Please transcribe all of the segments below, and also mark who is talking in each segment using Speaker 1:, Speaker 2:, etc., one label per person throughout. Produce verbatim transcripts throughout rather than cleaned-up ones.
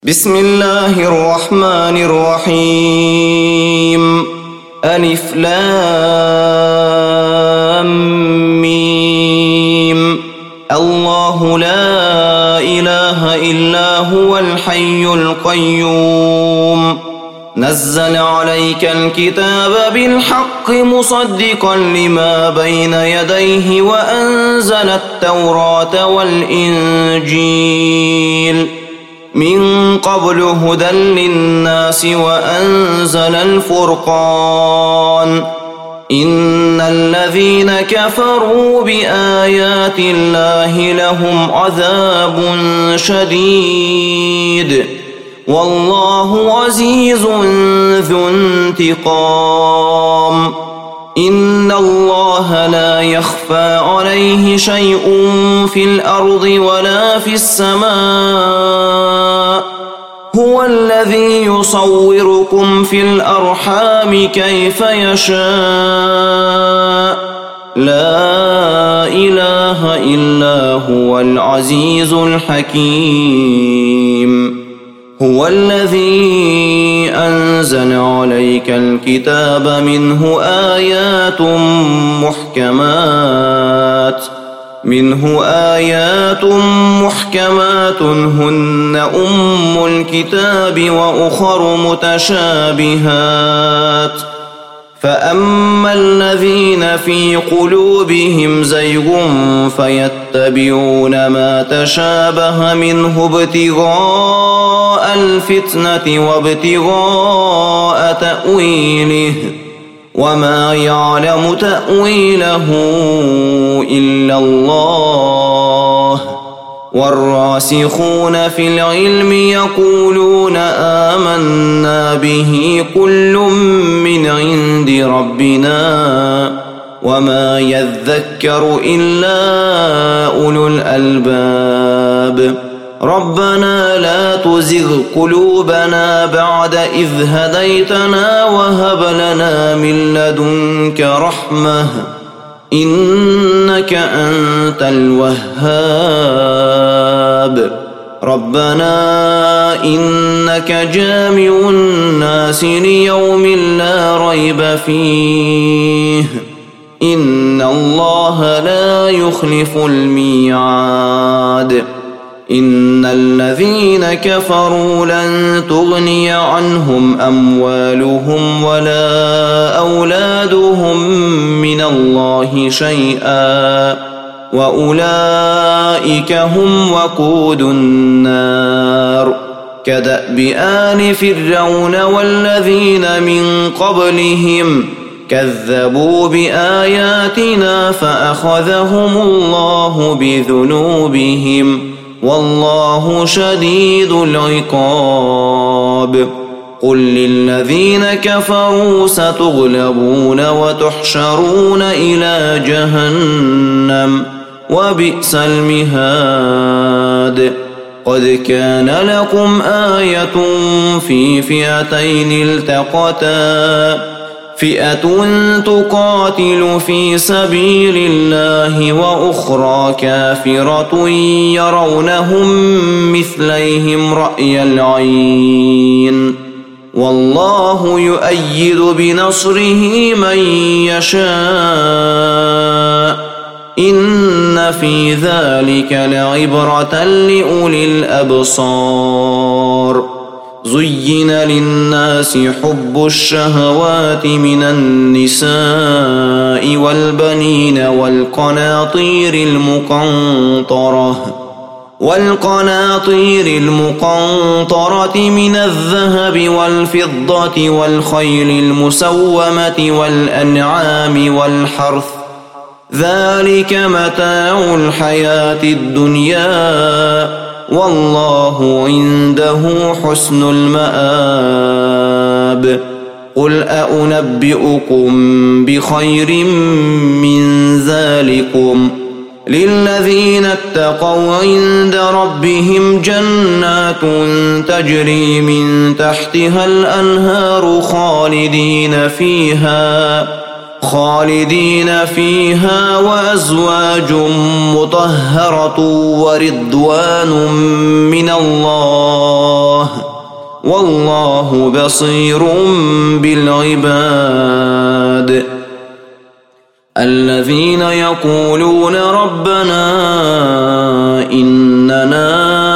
Speaker 1: بسم الله الرحمن الرحيم ألف لام ميم الله لا إله إلا هو الحي القيوم نزل عليك الكتاب بالحق مصدقا لما بين يديه وأنزل التوراة والإنجيل من قبل هدى للناس وأنزل الفرقان إن الذين كفروا بآيات الله لهم عذاب شديد والله عزيز ذو انتقام إن الله لا يخفى عليه شيء في الأرض ولا في السماء هو الذي يصوركم في الأرحام كيف يشاء لا إله إلا هو العزيز الحكيم هو الذي أنزل عليك الكتاب منه آيات محكمات منه آيات محكمات هن أم الكتاب وأخر متشابهات فأما الذين في قلوبهم زيغ فيتبعون ما تشابه منه ابتغاء الفتنة وابتغاء تأويله وما يعلم تأويله إلا الله والراسخون في العلم يقولون آمنا به كل من عند ربنا وما يذكر إلا أولو الألباب ربنا لا تزغ قلوبنا بعد إذ هديتنا وهب لنا من لدنك رحمة إنك أنت الوهاب ربنا إنك جامع الناس ليوم لا ريب فيه إن الله لا يخلف الميعاد إن الذين كفروا لن تغني عنهم أموالهم ولا أولادهم من الله شيئا وأولئك هم وقود النار كدأب آل فرعون والذين من قبلهم كذبوا بآياتنا فأخذهم الله بذنوبهم والله شديد العقاب قل للذين كفروا ستغلبون وتحشرون إلى جهنم وبئس المهاد قد كان لكم آية في فئتين التقتا فئة تقاتل في سبيل الله وأخرى كافرة يرونهم مثليهم رأي العين والله يؤيد بنصره من يشاء إن في ذلك لعبرة لأولي الأبصار زين للناس حب الشهوات من النساء والبنين والقناطير المقنطرة والقناطير المقنطرة من الذهب والفضة والخيل المسومة والأنعام والحرث ذلك متاع الحياة الدنيا والله عنده حسن المآب قل أنبئكم بخير من ذلكم للذين اتقوا عند ربهم جنات تجري من تحتها الأنهار خالدين فيها خالدين فيها وأزواج مطهرة ورضوان من الله والله بصير بالعباد الذين يقولون ربنا إننا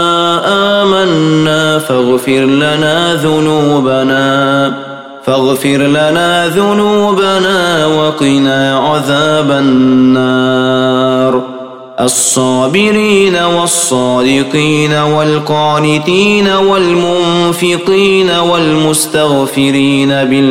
Speaker 1: آمنا فاغفر لنا ذنوبنا فاغفر لنا ذنوبنا وقنا عذاب النار الصابرين والصادقين والقانتين والمنفقين والمستغفرين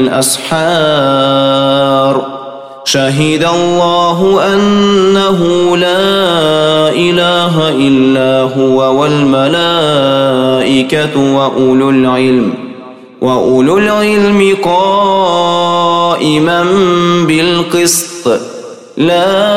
Speaker 1: بالأسحار شهد الله أنه لا إله إلا هو والملائكة وأولو العلم وأولو العلم قائما بالقسط لا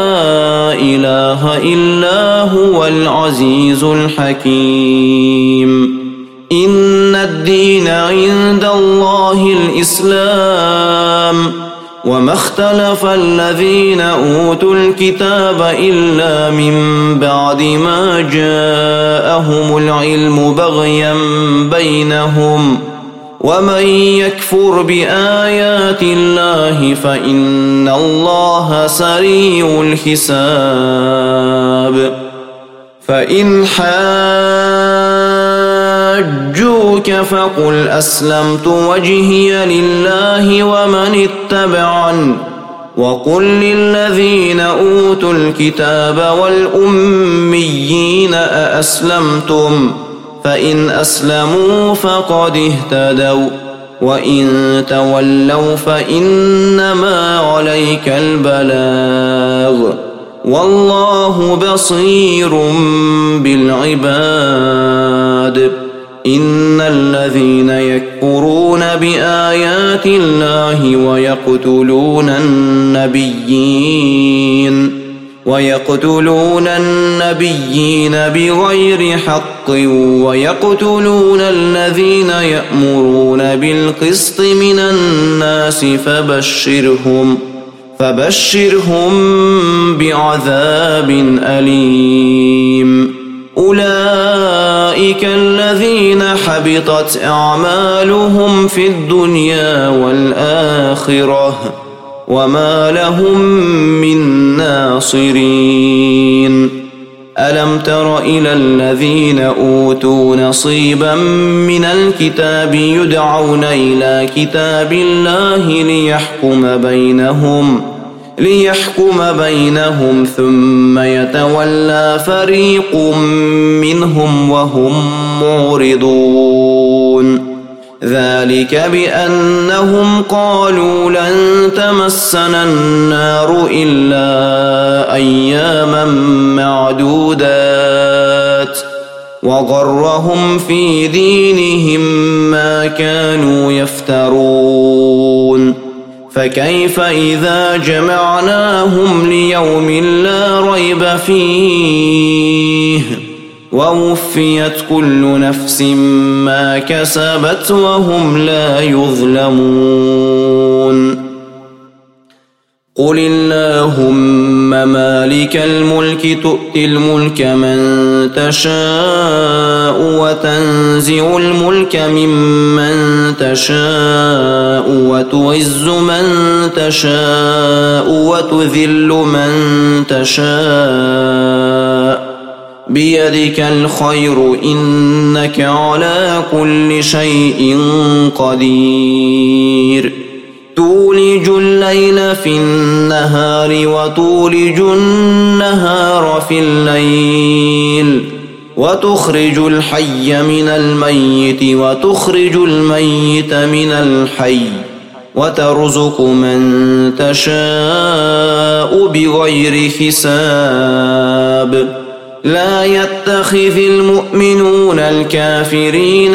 Speaker 1: إله إلا هو العزيز الحكيم إن الدين عند الله الإسلام وما اختلف الذين أوتوا الكتاب إلا من بعد ما جاءهم العلم بغيا بينهم ومن يكفر بآيات الله فإن الله سريع الحساب فإن حاجوك فقل أسلمت وجهي لله ومن اتبعني وقل للذين أوتوا الكتاب والأميين أأسلمتم فإن أسلموا فقد اهتدوا وإن تولوا فإنما عليك البلاغ والله بصير بالعباد إن الذين يكفرون بآيات الله ويقتلون النبيين ويقتلون النبيين بغير حق ويقتلون الذين يأمرون بالقسط من الناس فبشرهم فبشرهم بعذاب أليم أولئك الذين حبطت أعمالهم في الدنيا والآخرة وما لهم من ناصرين ألم تر إلى الذين أوتوا نصيبا من الكتاب يدعون إلى كتاب الله ليحكم بينهم ليحكم بينهم ثم يتولى فريق منهم وهم معرضون ذلك بأنهم قالوا لن تمسنا النار إلا أياما معدودات وغرهم في دينهم ما كانوا يفترون فكيف إذا جمعناهم ليوم لا ريب فيه ووفيت كل نفس ما كسبت وهم لا يظلمون قل اللهم مالك الملك تؤتي الملك من تشاء وتنزع الملك ممن تشاء وتعز من تشاء وتذل من تشاء بيدك الخير إنك على كل شيء قدير تولج الليل في النهار وتولج النهار في الليل وتخرج الحي من الميت وتخرج الميت من الحي وترزق من تشاء بغير حساب لا يتخذ المؤمنون الكافرين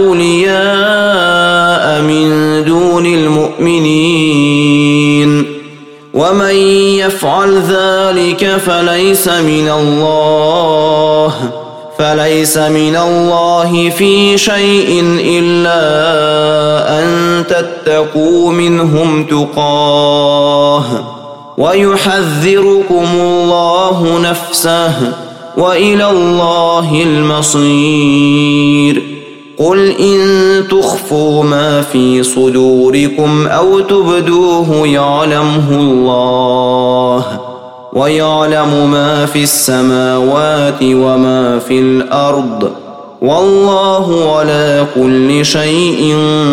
Speaker 1: أولياء من دون المؤمنين ومن يفعل ذلك فليس من الله فليس من الله في شيء إلا أن تتقوا منهم تقاه ويحذركم الله نفسه وإلى الله المصير. قل إن تخفوا ما في صدوركم أو تبدوه يعلمه الله ويعلم ما في السماوات وما في الأرض والله على كل شيء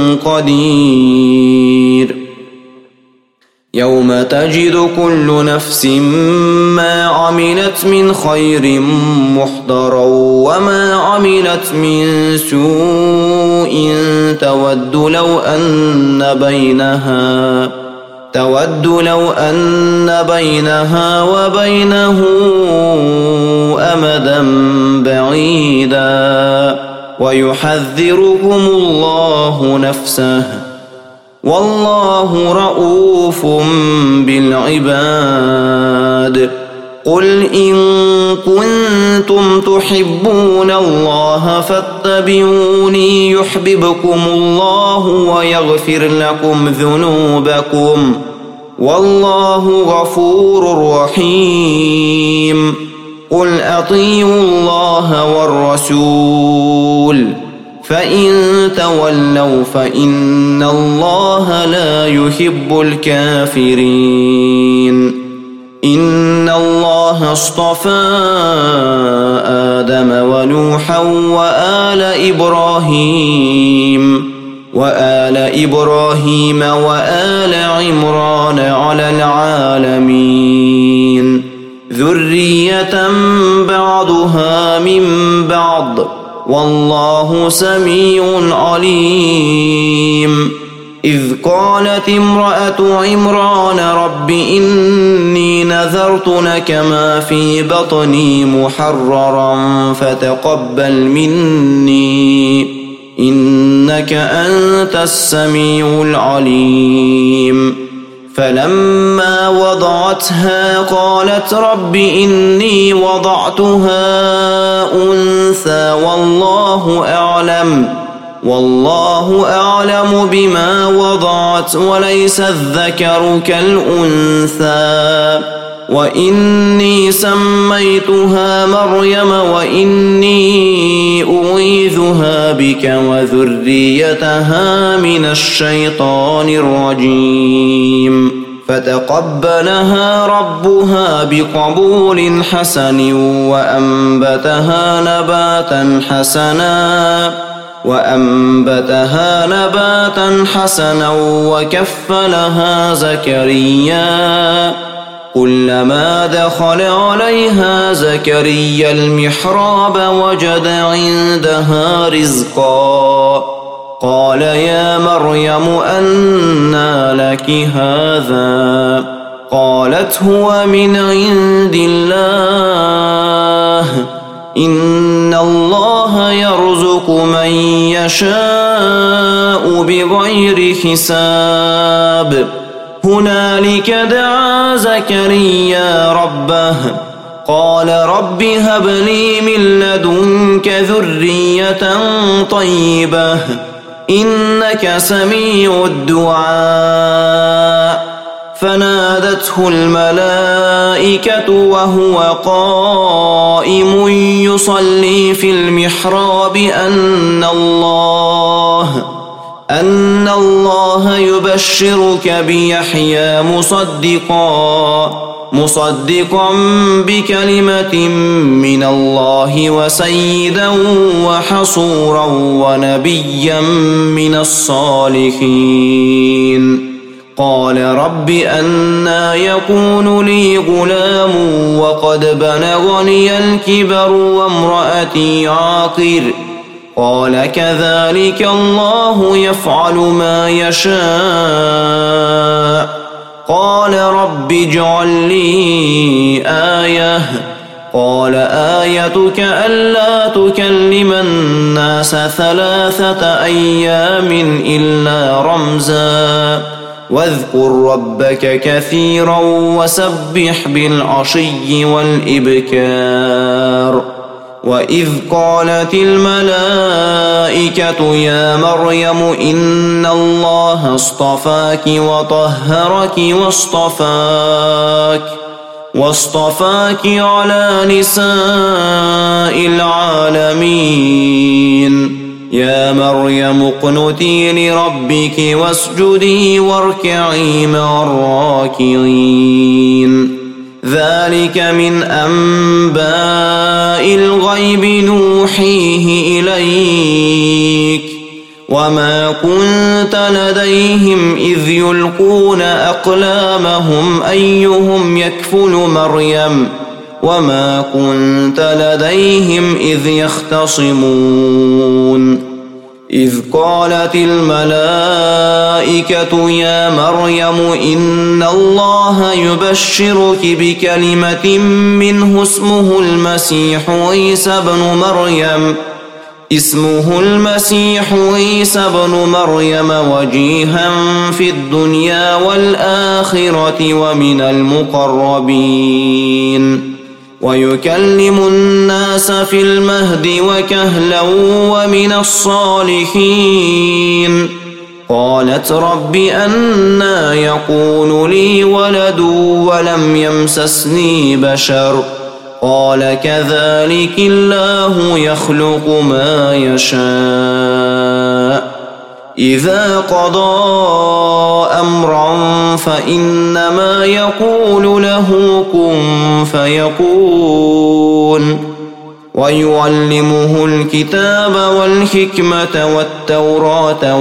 Speaker 1: قدير. يوم تجد كل نفس ما عملت من خير محضرا وما عملت من سوء تود لو أن بينها تود لو أن بينها وبينه أمدا بعيدا ويحذركم الله نفسه والله رؤوف بالعباد. قل إن كنتم تحبون الله فاتبعوني يحببكم الله ويغفر لكم ذنوبكم والله غفور رحيم. قل أطيعوا الله والرسول فإن تولوا فإن الله لا يحب الكافرين. إن الله اصطفى آدم ونوحا وآل إبراهيم وآل إبراهيم وآل عمران على العالمين ذرية بعضها من بعض والله سميع عليم. إذ قالت امرأة عمران رب إني نذرت لك ما في بطني محررا فتقبل مني إنك أنت السميع العليم. فلما وضعتها قالت رب إني وضعتها أنثى والله أعلم والله أعلم بما وضعت وليس الذكر كالأنثى وإني سميتها مريم وإني أعيذها بك وذريتها من الشيطان الرجيم. فتقبلها ربها بقبول حسن وأنبتها نباتا حسنا وأنبتها نباتا حسنا وكفلها زكريا كلما دخل عليها زكريا المحراب وجد عندها رزقا قال يا مريم أنى لك هذا قالت هو من عند الله إن الله يرزق من يشاء بغير حساب. هنالك دعا زكريا ربه قال رب هب لي من لدنك ذرية طيبة إنك سميع الدعاء. فنادته الملائكة وهو قائم يصلي في المحراب أن الله أن الله يبشرك بيحيى مصدقا مصدقا بكلمة من الله وسيدا وحصورا ونبيا من الصالحين. قال رب أنى يكون لي غلام وقد بلغني الكبر وامرأتي عاقر قال كذلك الله يفعل ما يشاء. قال رب اجعل لي آية قال آيتك ألا تكلم الناس ثلاثة أيام إلا رمزا واذكر ربك كثيرا وسبح بالعشي والإبكار. وإذ قالت الملائكة يا مريم إن الله اصطفاك وطهرك واصطفاك واصطفاك على نساء العالمين يا مريم اقنتي لربك واسجدي واركعي مع الراكعين ذلك من أنباء الغيب نوحيه إليك وما كنت لديهم إذ يلقون أقلامهم أيهم يكفل مريم وما كنت لديهم إذ يختصمون إذ قالت الملائكة يا مريم إن الله يبشرك بكلمة منه اسمه المسيح عيسى بن مريم اسمه المسيح عيسى بن مريم وجيها في الدنيا والآخرة ومن المقربين ويكلم الناس في المهد وكهلا ومن الصالحين قالت رب أنى يكون لي ولد ولم يمسسني بشر قال كذلك الله يخلق ما يشاء إذا قضى أمرا فإنما يقول له كن فيكون ويعلمه الكتاب والحكمة والتوراة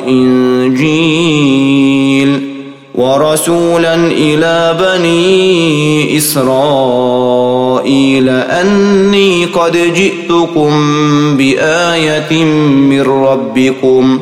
Speaker 1: والإنجيل ورسولا إلى بني إسرائيل أني قد جئتكم بآية من ربكم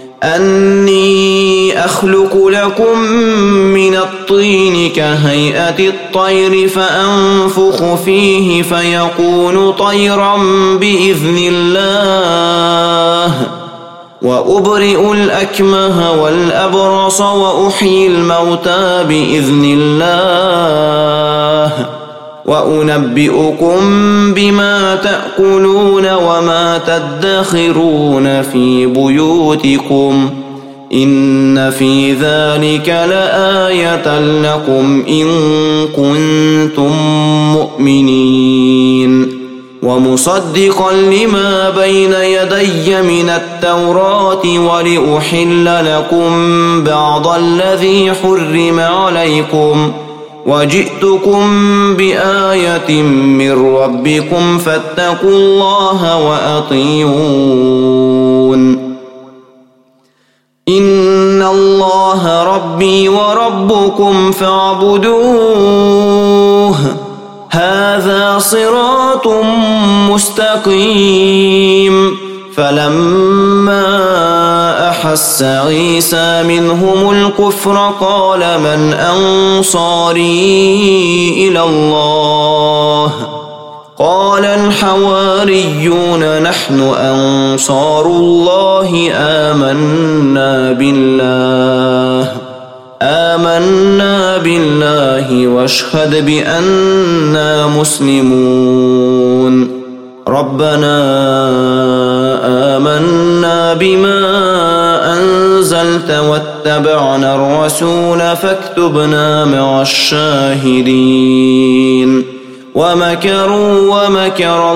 Speaker 1: أني أخلق لكم من الطين كهيئة الطير فأنفخ فيه فيكون طيرا بإذن الله وأبرئ الأكمه والأبرص وأحيي الموتى بإذن الله وأنبئكم بما تأكلون وما تدخرون في بيوتكم إن في ذلك لآية لكم إن كنتم مؤمنين ومصدقا لما بين يدي من التوراة ولأحل لكم بعض الذي حرم عليكم وجئتكم بآية من ربكم فاتقوا الله وأطيعون إن الله ربي وربكم فاعبدوه هذا صراط مستقيم فلما أحس عيسى منهم الكفر قال من أنصاري إلى الله قال الحواريون نحن أنصار الله آمنا بالله آمنا بالله واشهد بأننا مسلمون ربنا آمنا بما أنزلت واتبعنا الرسول فاكتبنا مع الشاهدين ومكروا ومكر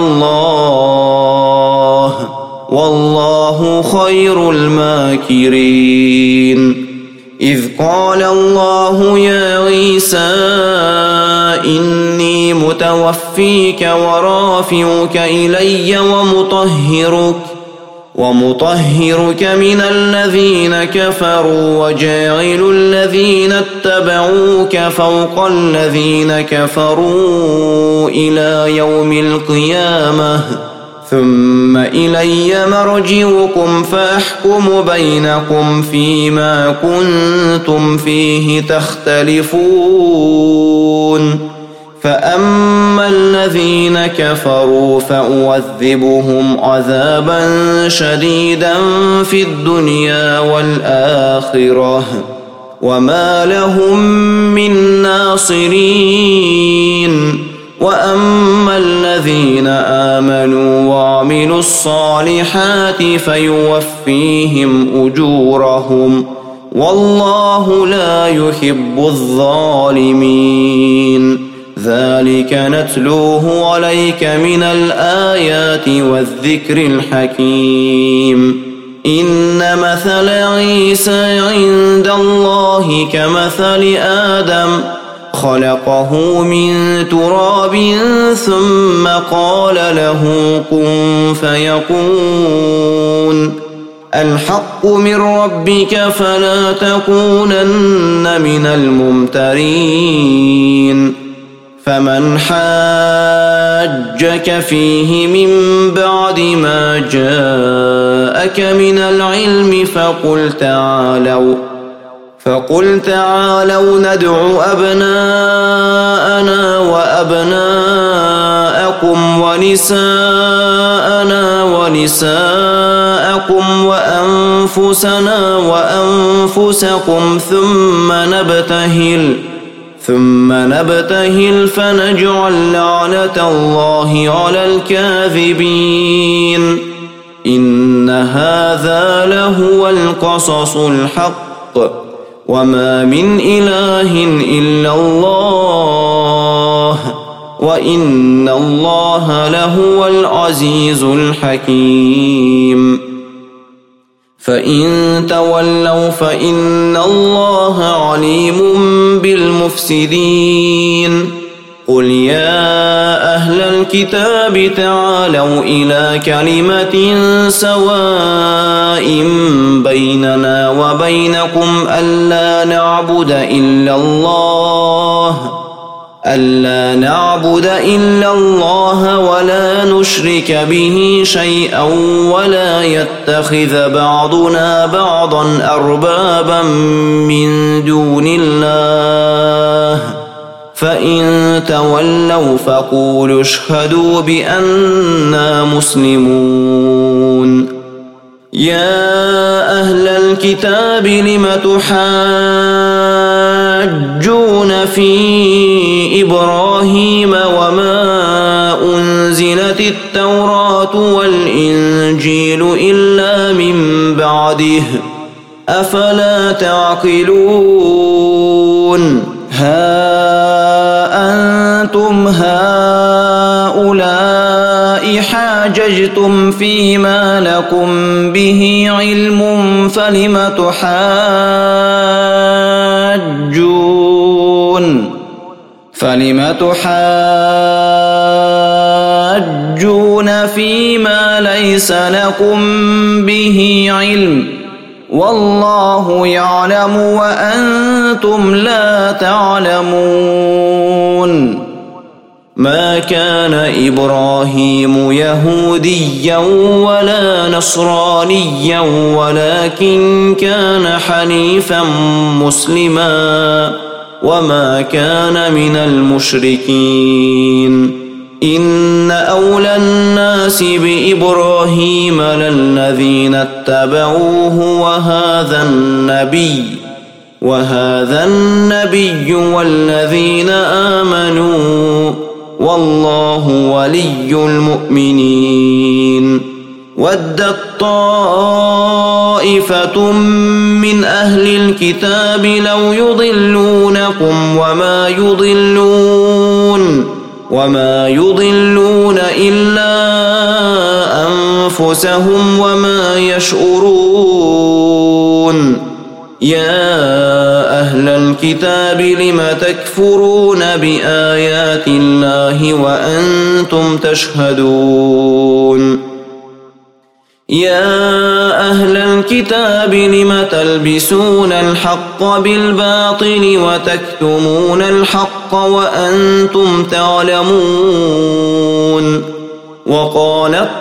Speaker 1: الله والله خير الماكرين إذ قال الله يا عيسى إني متوفيك ورافعك إلي ومطهرك ومطهرك من الذين كفروا وجاعل الذين اتبعوك فوق الذين كفروا إلى يوم القيامة ثم إلي مرجعكم فأحكم بينكم فيما كنتم فيه تختلفون فأما الذين كفروا فأعذبهم عذابا شديدا في الدنيا والآخرة وما لهم من ناصرين وأما الذين آمنوا وعملوا الصالحات فيوفيهم أجورهم والله لا يحب الظالمين. ذلك نتلوه عليك من الآيات والذكر الحكيم. إن مثل عيسى عند الله كمثل آدم خلقه من تراب ثم قال له كن فيكون. الحق من ربك فلا تكونن من الممترين. فمن حاجك فيه من بعد ما جاءك من العلم فقل تعالوا فقل تعالوا ندع أبناءنا وأبناءكم ونساءنا ونساءكم وأنفسنا وأنفسكم ثم نبتهل ثم نبتهل فنجعل لعنة الله على الكاذبين. إن هذا لهو القصص الحق وما من إله إلا الله وإن الله لهو العزيز الحكيم. فإن تولوا فإن الله عليم بالمفسدين. قل يا أهل الكتاب تعالوا إلى كلمة سواء بيننا وبينكم ألا نعبد إلا الله ألا نعبد إلا الله ولا نشرك به شيئا ولا يتخذ بعضنا بعضا أربابا من دون الله. فإن تولوا فقولوا اشهدوا بأننا مسلمون. يا أهل الكتاب لم تحاجون في إبراهيم وما أنزلت التوراة والإنجيل إلا من بعده أفلا تعقلون. ها أنتم هؤلاء حاججتم فيما لكم به علم فلم تحاجون فلم تحاجون فيما ليس لكم به علم والله يعلم وأنتم لا تعلمون. ما كان إبراهيم يهوديا ولا نصرانيا ولكن كان حنيفا مسلما وما كان من المشركين. إن أولى الناس بإبراهيم للذين اتبعوه وهذا النبي وهذا النبي والذين آمنوا والله ولي المؤمنين. ودت طائفة من أهل الكتاب لو يضلونكم وما يضلون وما يضلون إلا أنفسهم وما يشعرون. يا أهل الكتاب لم تكفرون بآيات الله وأنتم تشهدون. يا أهل الكتاب لم تلبسون الحق بالباطل وتكتمون الحق وأنتم تعلمون. وقالت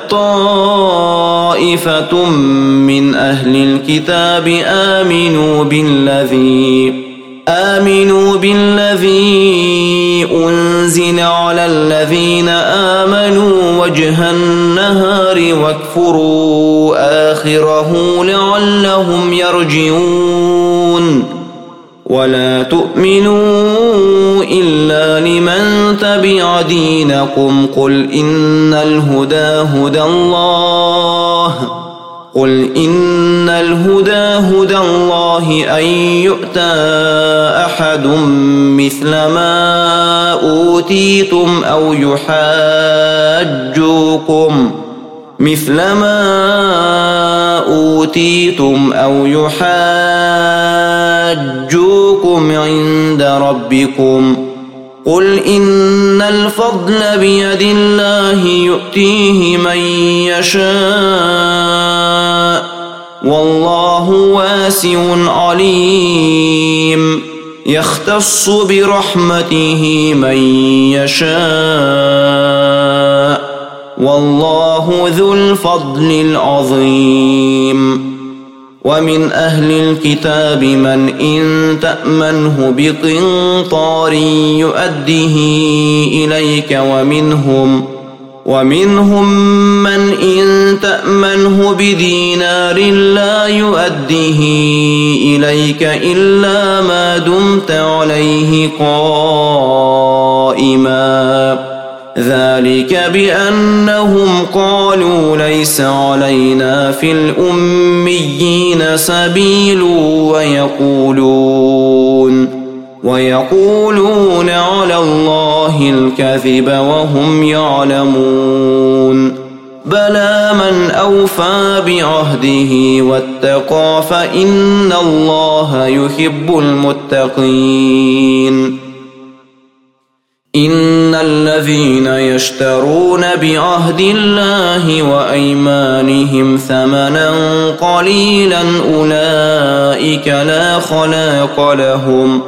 Speaker 1: طائفة من أهل الكتاب آمنوا بالذي آمنوا بالذي أنزل على الذين آمنوا وجه النهار واكفروا آخره لعلهم يرجعون. ولا تؤمنوا إلا لمن تبع دينكم قل إن الهدى هدى الله قل إن الهدى هدى الله أن يؤتى أحد مثل ما أوتيتم أو يحاجوكم مثل ما أوتيتم أو يحاجوكم عند ربكم قل إن الفضل بيد الله يؤتيه من يشاء والله واسع عليم يختص برحمته من يشاء والله ذو الفضل العظيم ومن أهل الكتاب من إن تأمنه بقنطار يؤده إليك ومنهم ومنهم من إن تأمنه بدينار لا يؤده إليك إلا ما دمت عليه قائما ذلك بأنهم قالوا ليس علينا في الأميين سبيل ويقولون ويقولون على الله الكذب وهم يعلمون بلى من أوفى بعهده واتقى فإن الله يحب المتقين إن الذين يشترون بعهد الله وأيمانهم ثمنا قليلا أولئك لا خلاق لهم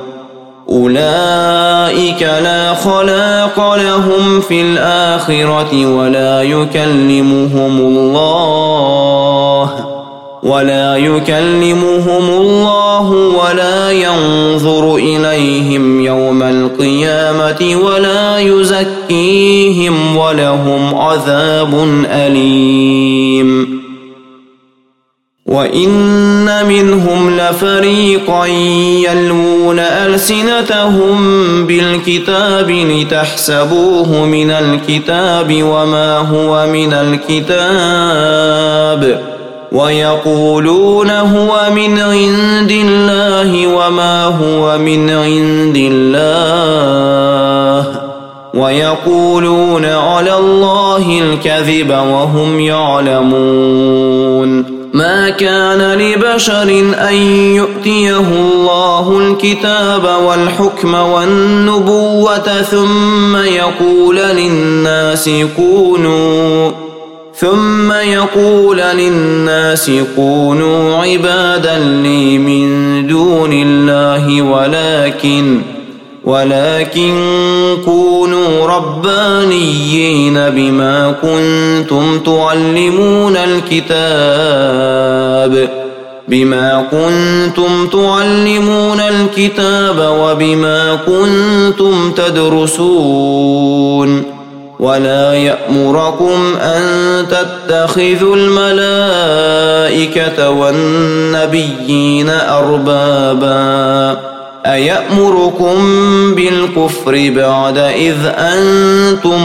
Speaker 1: أولئك لا خلاق لهم في الآخرة ولا يكلمهم الله ولا يكلمهم الله ولا ينظر إليهم يوم القيامة ولا يزكيهم ولهم عذاب أليم وإن منهم لفريقا يلوون ألسنتهم بالكتاب لتحسبوه من الكتاب وما هو من الكتاب ويقولون هو من عند الله وما هو من عند الله ويقولون على الله الكذب وهم يعلمون ما كان لبشر أن يؤتيه الله الكتاب والحكم والنبوة ثم يقول للناس كونوا ثم يقول للناس كونوا عبادا لي من دون الله ولكن ولكن كونوا ربانيين بما كنتم تعلمون الكتاب بما كنتم تعلمون الكتاب وبما كنتم تدرسون ولا يأمركم أن تتخذوا الملائكة والنبيين أربابا أيأمركم بالكفر بعد إذ أنتم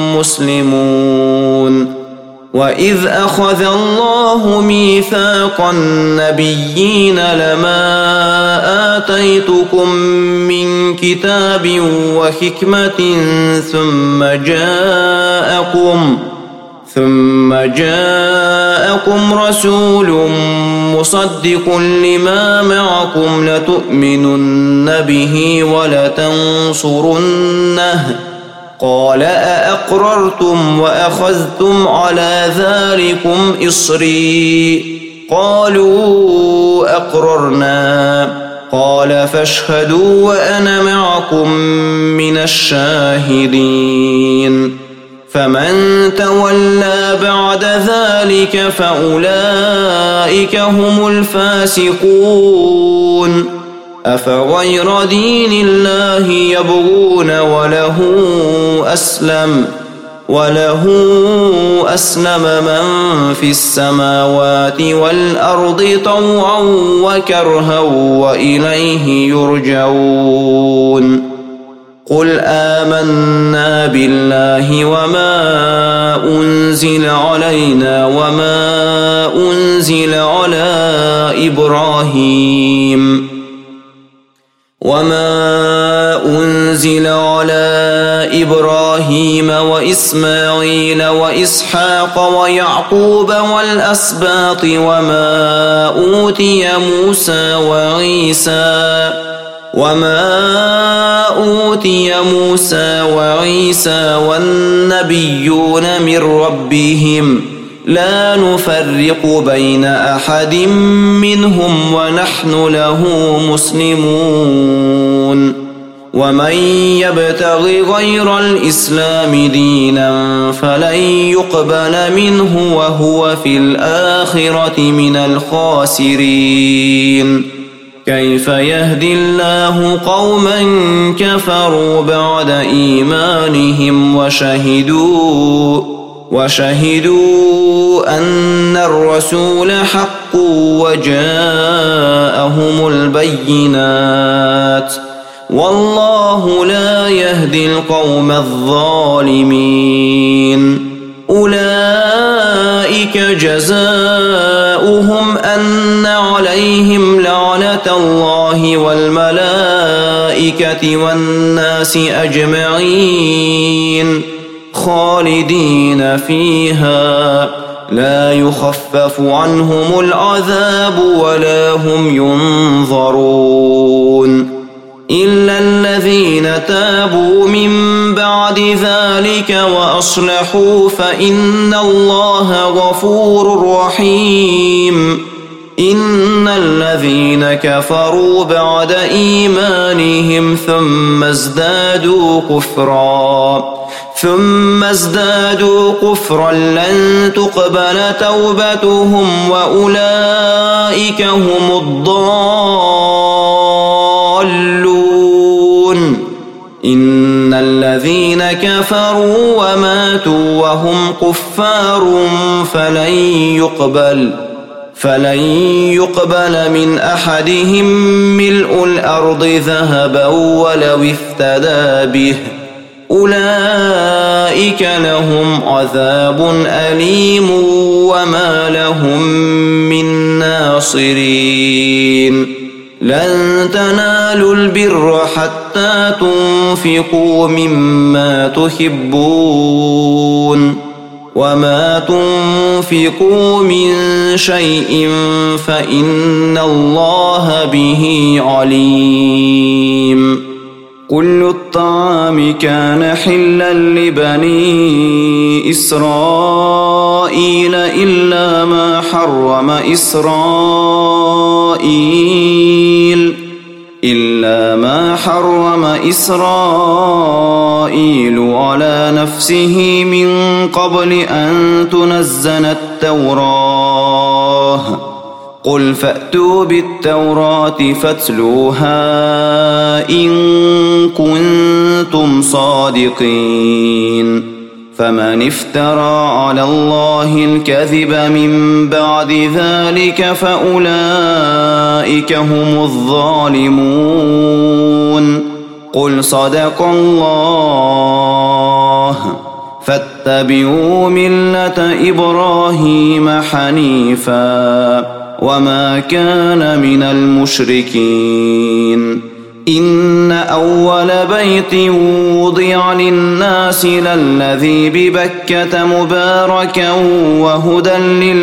Speaker 1: مسلمون وإذ أخذ الله ميثاق النبيين لما آتيتكم من كتاب وحكمة ثم جاءكم ثم جاءكم رسول مصدق لما معكم لتؤمنن به ولتنصرنه قال أأقررتم وأخذتم على ذلكم إصري قالوا أقررنا قال فاشهدوا وأنا معكم من الشاهدين فمن تولى بعد ذلك فأولئك هم الفاسقون أفغير دين الله يبغون وله أسلم وله أسلم من في السماوات والأرض طوعا وكرها وإليه يرجعون قل آمنا بالله وما أنزل علينا وما أنزل على إبراهيم وما أنزل على إبراهيم وإسماعيل وإسحاق ويعقوب والأسباط وما أوتي موسى وعيسى وما أوتي موسى وعيسى والنبيون من ربهم لا نفرق بين أحد منهم ونحن له مسلمون ومن يبتغ غير الإسلام دينا فلن يقبل منه وهو في الآخرة من الخاسرين كيف يهدي الله قوما كفروا بعد إيمانهم وشهدوا وشهدوا أن الرسول حق وجاءهم البينات والله لا يهدي القوم الظالمين أولئك جزاؤهم أن عليهم لعنة الله والملائكة والناس أجمعين خالدين فيها لا يخفف عنهم العذاب ولا هم ينظرون إلا الذين تابوا من بعد ذلك وأصلحوا فإن الله غفور رحيم إن الذين كفروا بعد إيمانهم ثم ازدادوا كفرا ثم ازدادوا كفرا لن تقبل توبتهم وأولئك هم الضالون إن الذين كفروا وماتوا وهم كفار فلن يقبل فلن يقبل من أحدهم ملء الأرض ذهبا ولو افتدى به أولئك لهم عذاب أليم وما لهم من ناصرين لن تنالوا البر حتى تنفقوا مما تحبون وما تنفقوا من شيء فإن الله به عليم كل الطعام كان حلا لبني إسرائيل إلا ما حرم إسرائيل إلا ما حرم إسرائيل على نفسه من قبل أن تنزل التوراة قل فأتوا بالتوراة فاتلوها إن كنتم صادقين فمن افترى على الله الكذب من بعد ذلك فأولئك هم الظالمون قل صدق الله فاتبعوا ملة إبراهيم حنيفا وما كان من المشركين إن أول بيت وضع للناس للذي ببكة مباركا وهدى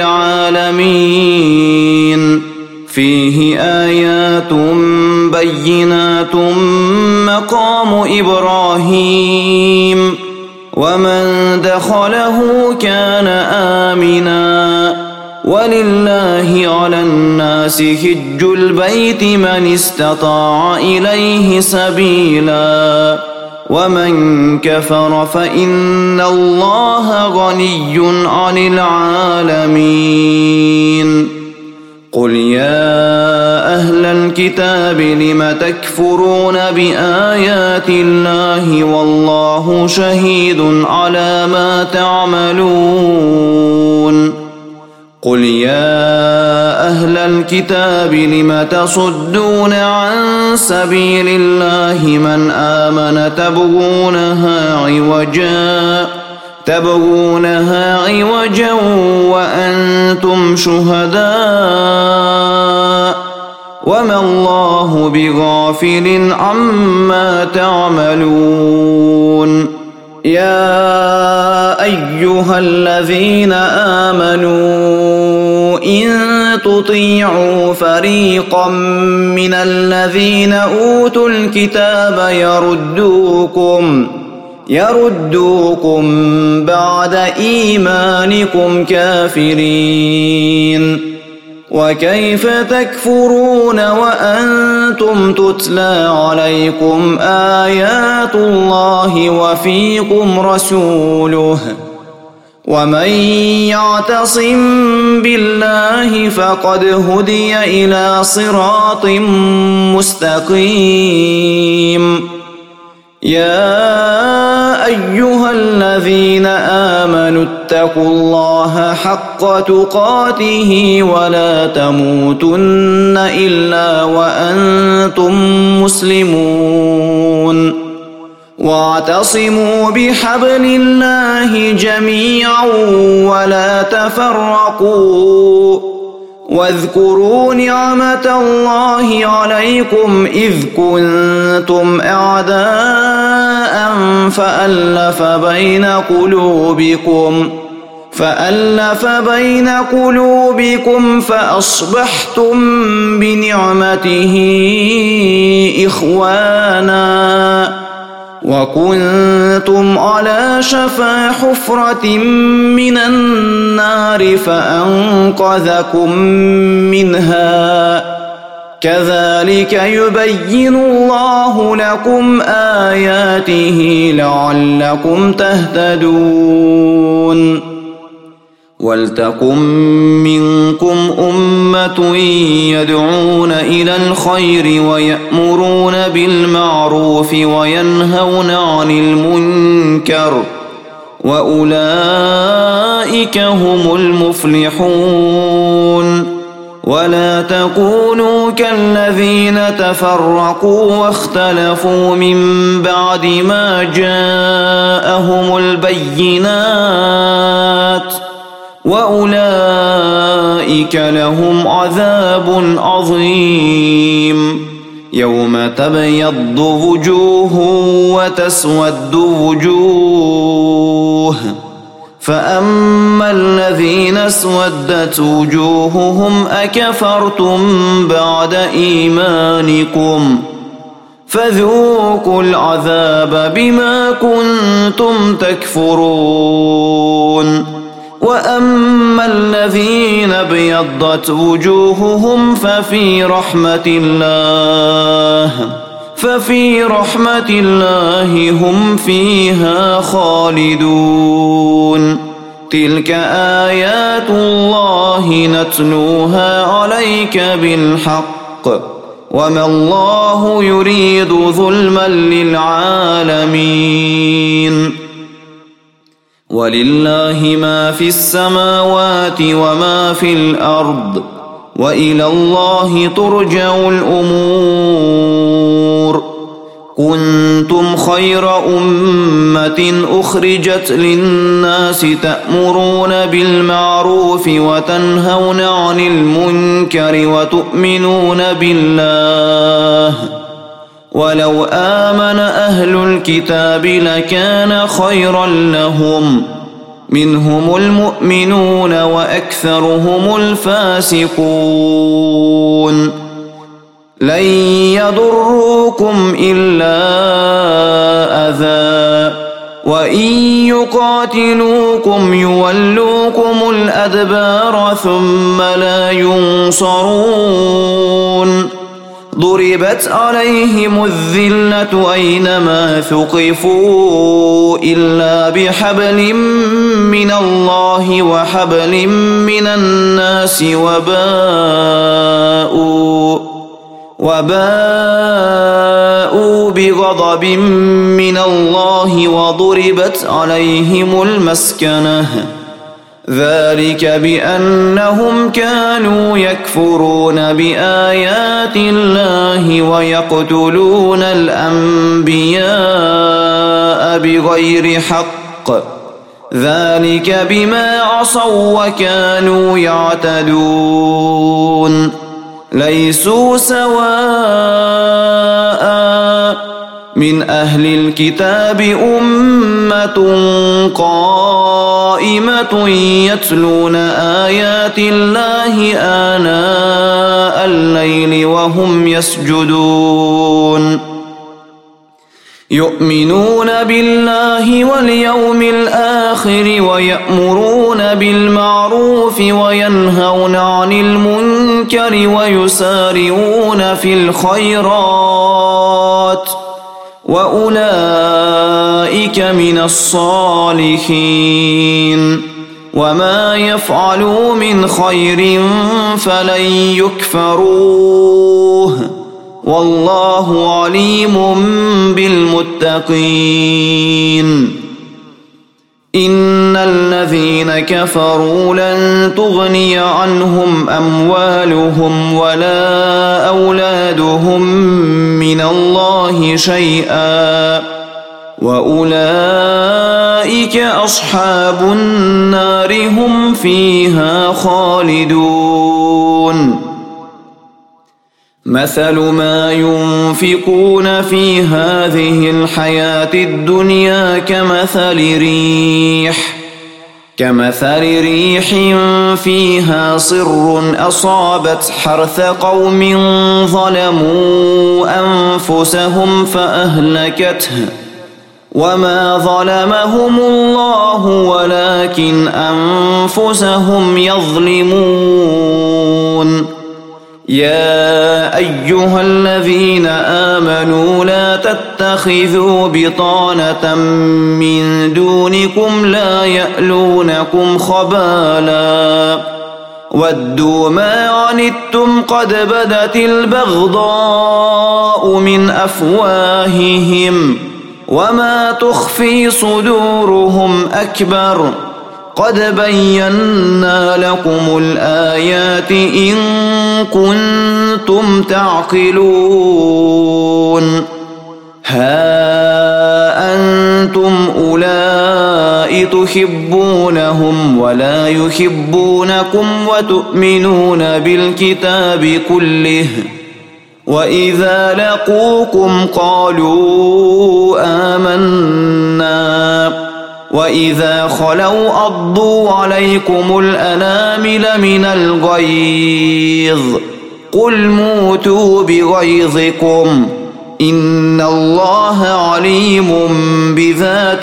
Speaker 1: للعالمين فيه آيات بينات مقام إبراهيم ومن دخله كان آمنا ولله على الناس حج البيت من استطاع إليه سبيلا ومن كفر فإن الله غني عن العالمين قل يا أهل الكتاب لم تكفرون بآيات الله والله شهيد على ما تعملون قل يا أهل الكتاب لم تصدون عن سبيل الله من آمن تبغونها عوجا تبغونها عوجا وأنتم شهداء وما الله بغافل عما تعملون يا أيها الذين آمنوا إن تطيعوا فريقا من الذين أوتوا الكتاب يردوكم يردوكم بعد إيمانكم كافرين وكيف تكفرون وأنتم تتلى عليكم آيات الله وفيكم رسوله ومن يعتصم بالله فقد هدي إلى صراط مستقيم يا أيها الذين آمنوا اتقوا الله حق تقاته ولا تموتن إلا وأنتم مسلمون واعتصموا بحبل الله جميعا ولا تفرقوا واذكروا نعمة الله عليكم إذ كنتم أعداء فألف بين قلوبكم فألف بين قلوبكم فأصبحتم بنعمته إخوانا وكنتم على شفا حفرة من النار فأنقذكم منها كذلك يبين الله لكم آياته لعلكم تهتدون ولتكن منكم أمة يدعون إلى الخير ويأمرون بالمعروف وينهون عن المنكر وأولئك هم المفلحون ولا تكونوا كالذين تفرقوا واختلفوا من بعد ما جاءهم البينات وأولئك لهم عذاب عظيم يوم تبيض وجوه وتسود وجوه فأما الذين اسودت وجوههم أكفرتم بعد إيمانكم فذوقوا العذاب بما كنتم تكفرون وأما الذين ابيضت وجوههم ففي رحمة الله ففي رحمة الله هم فيها خالدون تلك آيات الله نتلوها عليك بالحق وما الله يريد ظلما للعالمين ولله ما في السماوات وما في الأرض وإلى الله ترجع الأمور كنتم خير أمة أخرجت للناس تأمرون بالمعروف وتنهون عن المنكر وتؤمنون بالله ولو آمن أهل الكتاب لكان خيرا لهم منهم المؤمنون وأكثرهم الفاسقون لن يضروكم إلا أذى وإن يقاتلوكم يولوكم الأدبار ثم لا ينصرون ضربت عليهم الذلة أينما ثقفوا إلا بحبل من الله وحبل من الناس وباءوا وباءوا بغضب من الله وضربت عليهم المسكنة ذلك بأنهم كانوا يكفرون بآيات الله ويقتلون الأنبياء بغير حق ذلك بما عصوا وكانوا يعتدون ليسوا سواء من أهل الكتاب أمة قائمة يتلون آيات الله آناء الليل وهم يسجدون يؤمنون بالله واليوم الآخر ويأمرون بالمعروف وينهون عن المنكر ويسارعون في الخيرات وأولئك من الصالحين وما يفعلوا من خير فلن يكفروه والله عليم بالمتقين إن الذين كفروا لن تغني عنهم أموالهم ولا أولادهم من الله شيئا وأولئك أصحاب النار هم فيها خالدون مثل ما ينفقون في هذه الحياة الدنيا كمثل ريح كمثل ريح فيها صر أصابت حرث قوم ظلموا أنفسهم فأهلكته وما ظلمهم الله ولكن أنفسهم يظلمون يا أيها الذين آمنوا لا تتخذوا بطانة من دونكم لا يألونكم خبالا ودوا ما عنتم قد بدت البغضاء من أفواههم وما تخفي صدورهم أكبر قد بينا لكم الآيات إن كنتم تعقلون ها أنتم أولئك تحبونهم ولا يحبونكم وتؤمنون بالكتاب كله وإذا لقوكم قالوا آمنا وإذا خلوا عضوا عليكم الأنامل من الغيظ قل موتوا بغيظكم إن الله عليم بذات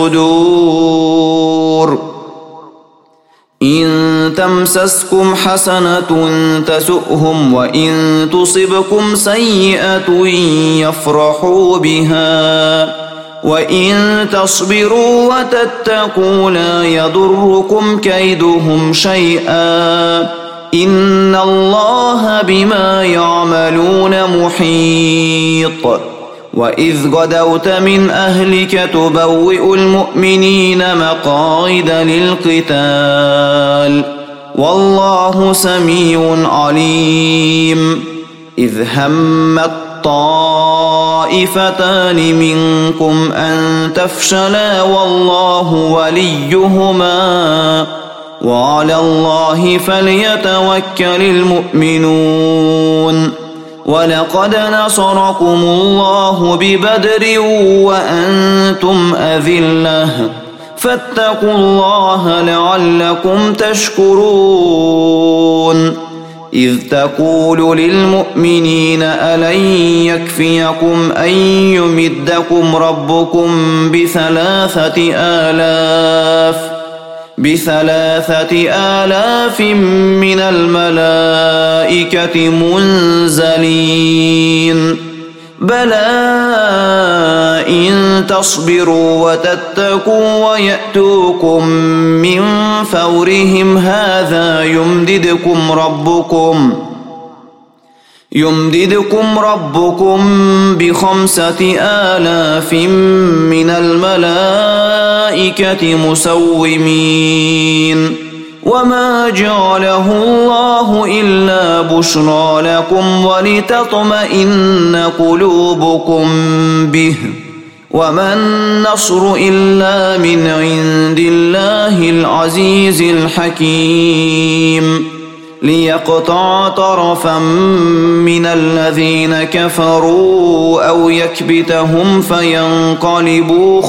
Speaker 1: الصدور إن تمسسكم حسنة تسؤهم وإن تصبكم سيئة يفرحوا بها وإن تصبروا وتتقوا لا يضركم كيدهم شيئا إن الله بما يعملون محيط وإذ غدوت من أهلك تبوئ المؤمنين مقاعد للقتال والله سميع عليم إذ همت طائفتان منكم أن تفشلا والله وليهما وعلى الله فليتوكل المؤمنون ولقد نصركم الله ببدر وأنتم أذلة فاتقوا الله لعلكم تشكرون إذ تقول للمؤمنين ألن يكفيكم أن يمدكم ربكم بثلاثة آلاف بثلاثة آلاف من الملائكة منزلين بلى إن تصبروا وتتقوا ويأتوكم من فورهم هذا يمددكم ربكم يمددكم ربكم بخمسة آلاف من الملائكة مسومين وما جعله الله إلا بشرى لكم ولتطمئن قلوبكم به وما النصر إلا من عند الله العزيز الحكيم ليقطع طرفا من الذين كفروا أو يكبتهم فينقلبوا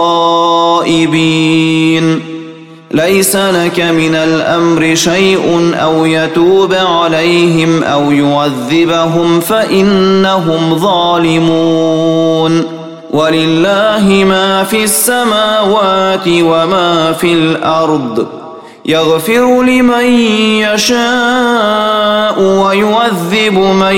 Speaker 1: خائبين ليس لك من الأمر شيء أو يتوب عليهم أو يعذبهم فإنهم ظالمون ولله ما في السماوات وما في الأرض يغفر لمن يشاء ويعذب من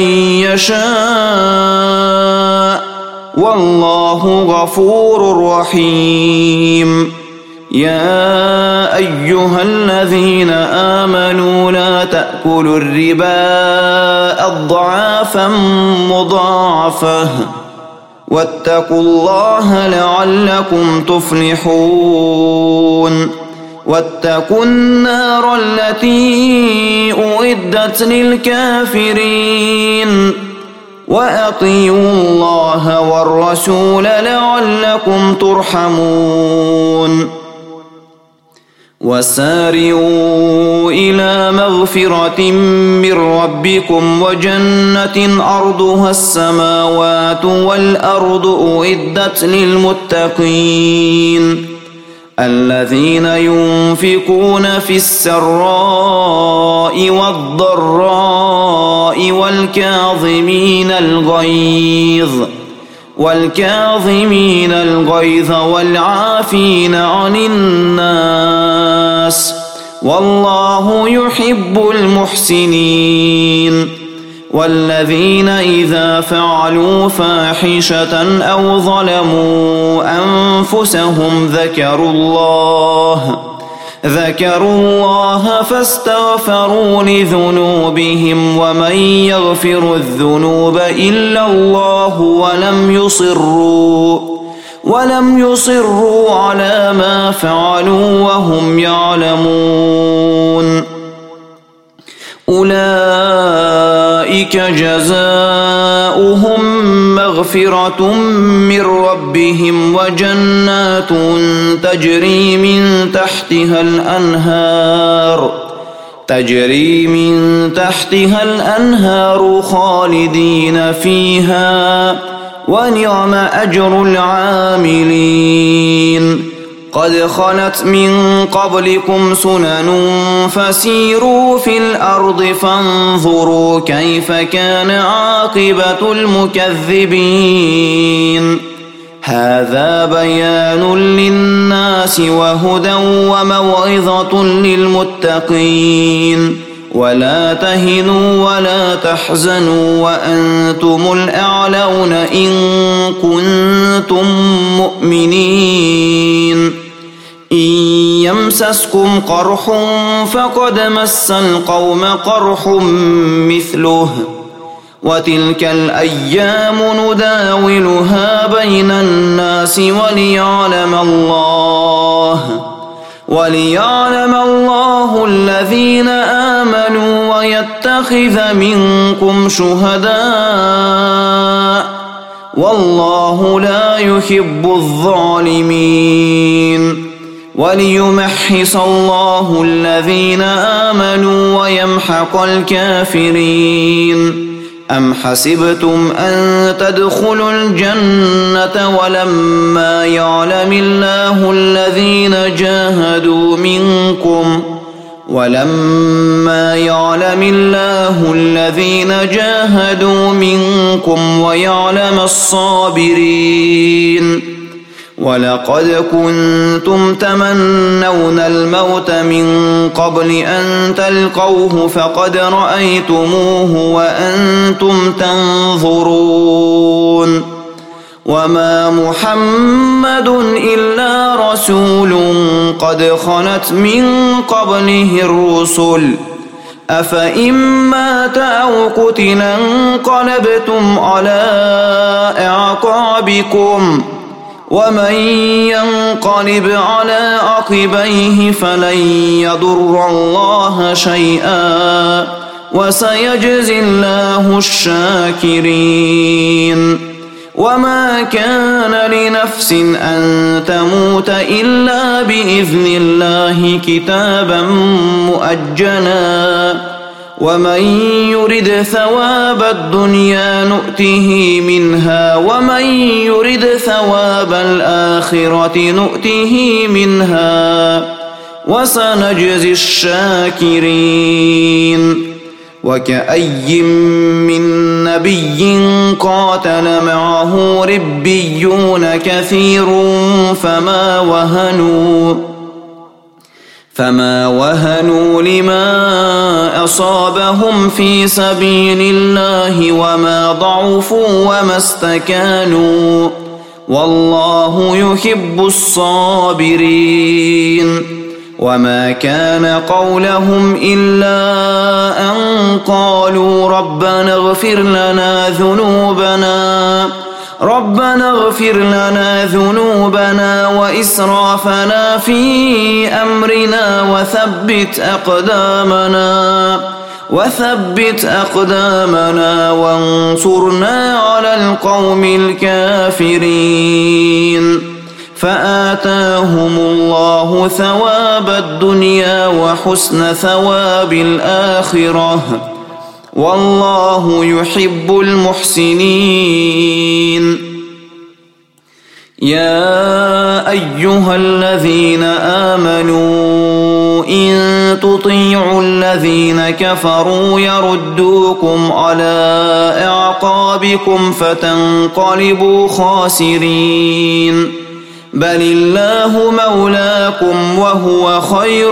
Speaker 1: يشاء والله غفور رحيم يا أيها الذين آمنوا لا تأكلوا الربا أضعافا مضاعفة واتقوا الله لعلكم تفلحون واتقوا النار التي أعدت للكافرين وأطيعوا الله والرسول لعلكم ترحمون وسارعوا إلى مغفرة من ربكم وجنة أرضها السماوات والأرض أعدت للمتقين الذين ينفقون في السراء والضراء والكاظمين الغيظ والكاظمين الغيظ والعافين عن الناس والله يحب المحسنين والذين إذا فعلوا فاحشة أو ظلموا أنفسهم ذكروا الله ذكروا الله فاستغفروا لذنوبهم ومن يغفر الذنوب إلا الله ولم يصروا ولم يصروا على ما فعلوا وهم يعلمون أولئك جزاؤهم مغفرة من ربهم وجنات تجري من تحتها الأنهار تجري من تحتها الأنهار خالدين فيها ونعم أجر العاملين قد خلت من قبلكم سنن فسيروا في الأرض فانظروا كيف كان عاقبة المكذبين هذا بيان للناس وهدى وموعظة للمتقين ولا تهنوا ولا تحزنوا وأنتم الأعلون إن كنتم مؤمنين إن يمسسكم قرح فقد مس القوم قرح مثله وتلك الأيام نداولها بين الناس وليعلم الله وليعلم الله الذين آمنوا ويتخذ منكم شهداء والله لا يحب الظالمين وليمحص الله الذين آمنوا ويمحق الكافرين أم حسبتم أن تدخلوا الجنة ولما يعلم الله الذين جاهدوا منكم ولما يعلم الله الذين جاهدوا منكم ويعلم الصابرين ولقد كنتم تمنون الموت من قبل أن تلقوه فقد رأيتموه وأنتم تنظرون وما محمد إلا رسول قد خلت من قبله الرسل أفإن مات أو قتل انقلبتم على أعقابكم ومن ينقلب على عقبيه فلن يضر الله شيئا وسيجزي الله الشاكرين وما كان لنفس أن تموت إلا بإذن الله كتابا مؤجلا ومن يرد ثواب الدنيا نؤته منها ومن يرد ثواب الآخرة نؤته منها وسنجزي الشاكرين وكأي من نبي قاتل معه ربيون كثير فما وهنوا فما وهنوا لما أصابهم في سبيل الله وما ضعفوا وما استكانوا والله يحب الصابرين وما كان قولهم إلا أن قالوا ربنا اغفر لنا ذنوبنا ربنا اغفر لنا ذنوبنا وإسرافنا في أمرنا وثبت أقدامنا وثبت أقدامنا وانصرنا على القوم الكافرين فآتاهم الله ثواب الدنيا وحسن ثواب الآخرة والله يحب المحسنين يا أيها الذين آمنوا إن تطيعوا الذين كفروا يردوكم على أعقابكم فتنقلبوا خاسرين بل الله مولاكم وهو خير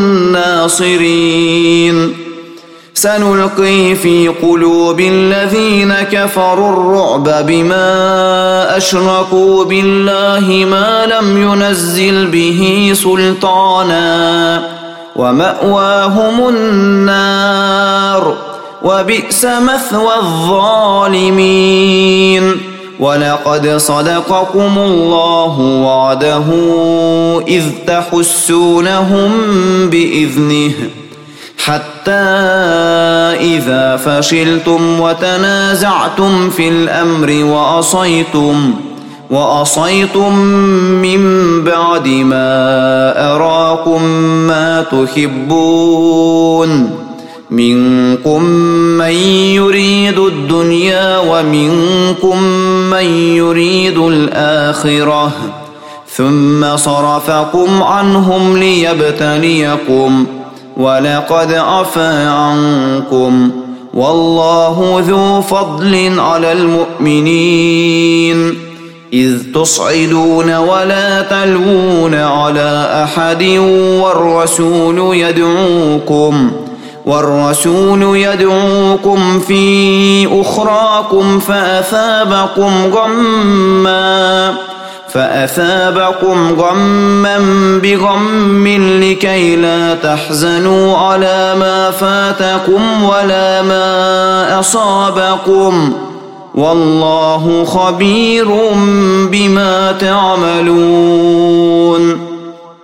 Speaker 1: الناصرين سنلقي في قلوب الذين كفروا الرعب بما أشركوا بالله ما لم ينزل به سلطانا ومأواهم النار وبئس مثوى الظالمين ولقد صدقكم الله وعده إذ تحسونهم بإذنه حتى إذا فشلتم وتنازعتم في الأمر وأصيتم وأصيتم من بعد ما أراكم ما تحبون منكم من يريد الدنيا ومنكم من يريد الآخرة ثم صرفكم عنهم ليبتليكم ولقد عفا عنكم والله ذو فضل على المؤمنين إذ تصعدون ولا تلوون على أحد والرسول يدعوكم والرسول يدعوكم في أخراكم فأثابكم غمّا فأثابكم غمّا بغمٍ لكي لا تحزنوا على ما فاتكم ولا ما أصابكم والله خبير بما تعملون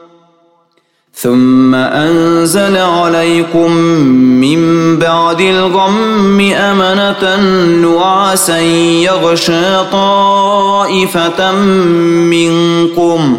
Speaker 1: ثم أنزل عليكم من بعد الغم أمنة نعاسا يغشى طائفة منكم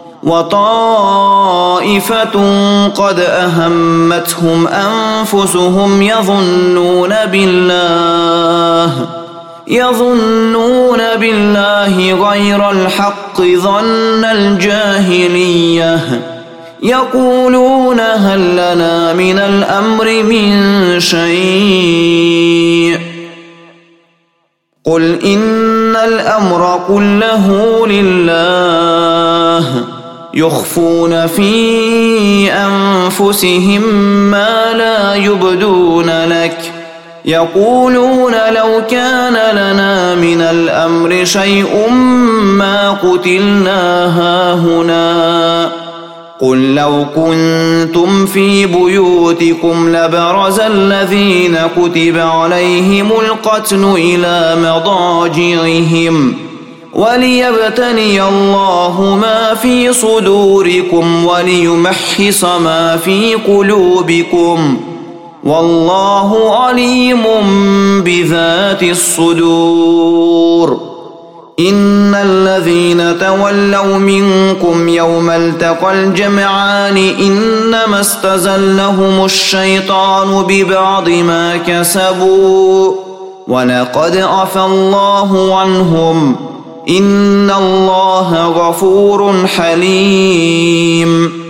Speaker 1: وطائفة قد أهمتهم أنفسهم يظنون بالله يظنون بالله غير الحق ظن الجاهلية يقولون هل لنا من الأمر من شيء قل إن إن الأمر كله لله يخفون في أنفسهم ما لا يبدون لك يقولون لو كان لنا من الأمر شيء ما قتلنا هاهنا قل لو كنتم في بيوتكم لبرز الذين كتب عليهم القتل إلى مضاجعهم وليبتلي الله ما في صدوركم وليمحص ما في قلوبكم والله عليم بذات الصدور إن الذين تولوا منكم يوم التقى الجمعان إنما استزلهم الشيطان ببعض ما كسبوا ولقد عفى الله عنهم إن الله غفور حليم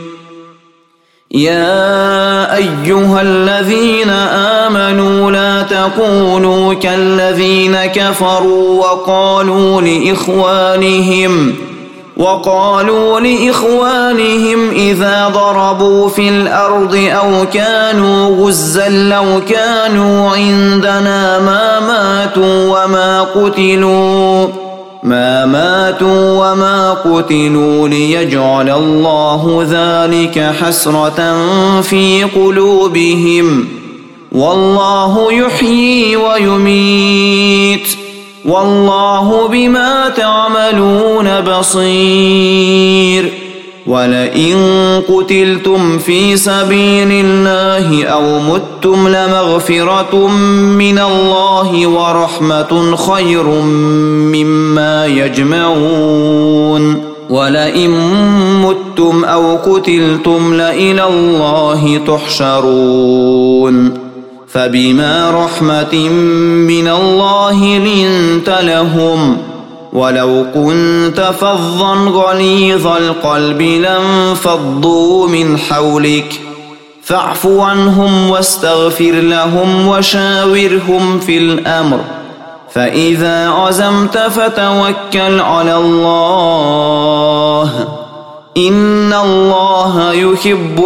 Speaker 1: يا أيها الذين آمنوا لا تكونوا كالذين كفروا وقالوا لإخوانهم وقالوا لإخوانهم إذا ضربوا في الأرض أو كانوا غزا لو كانوا عندنا ما ماتوا وما قتلوا ما ماتوا وما قتلوا ليجعل الله ذلك حسرة في قلوبهم والله يحيي ويميت والله بما تعملون بصير ولئن قتلتم في سبيل الله أو متم لمغفرة من الله ورحمة خير مما يجمعون ولئن متم أو قتلتم لإلى الله تحشرون فبما رحمة من الله لنت لهم ولو كنت فظا غليظ القلب لانفضوا من حولك فاعف عنهم واستغفر لهم وشاورهم في الأمر فإذا عزمت فتوكل على الله إن الله يحب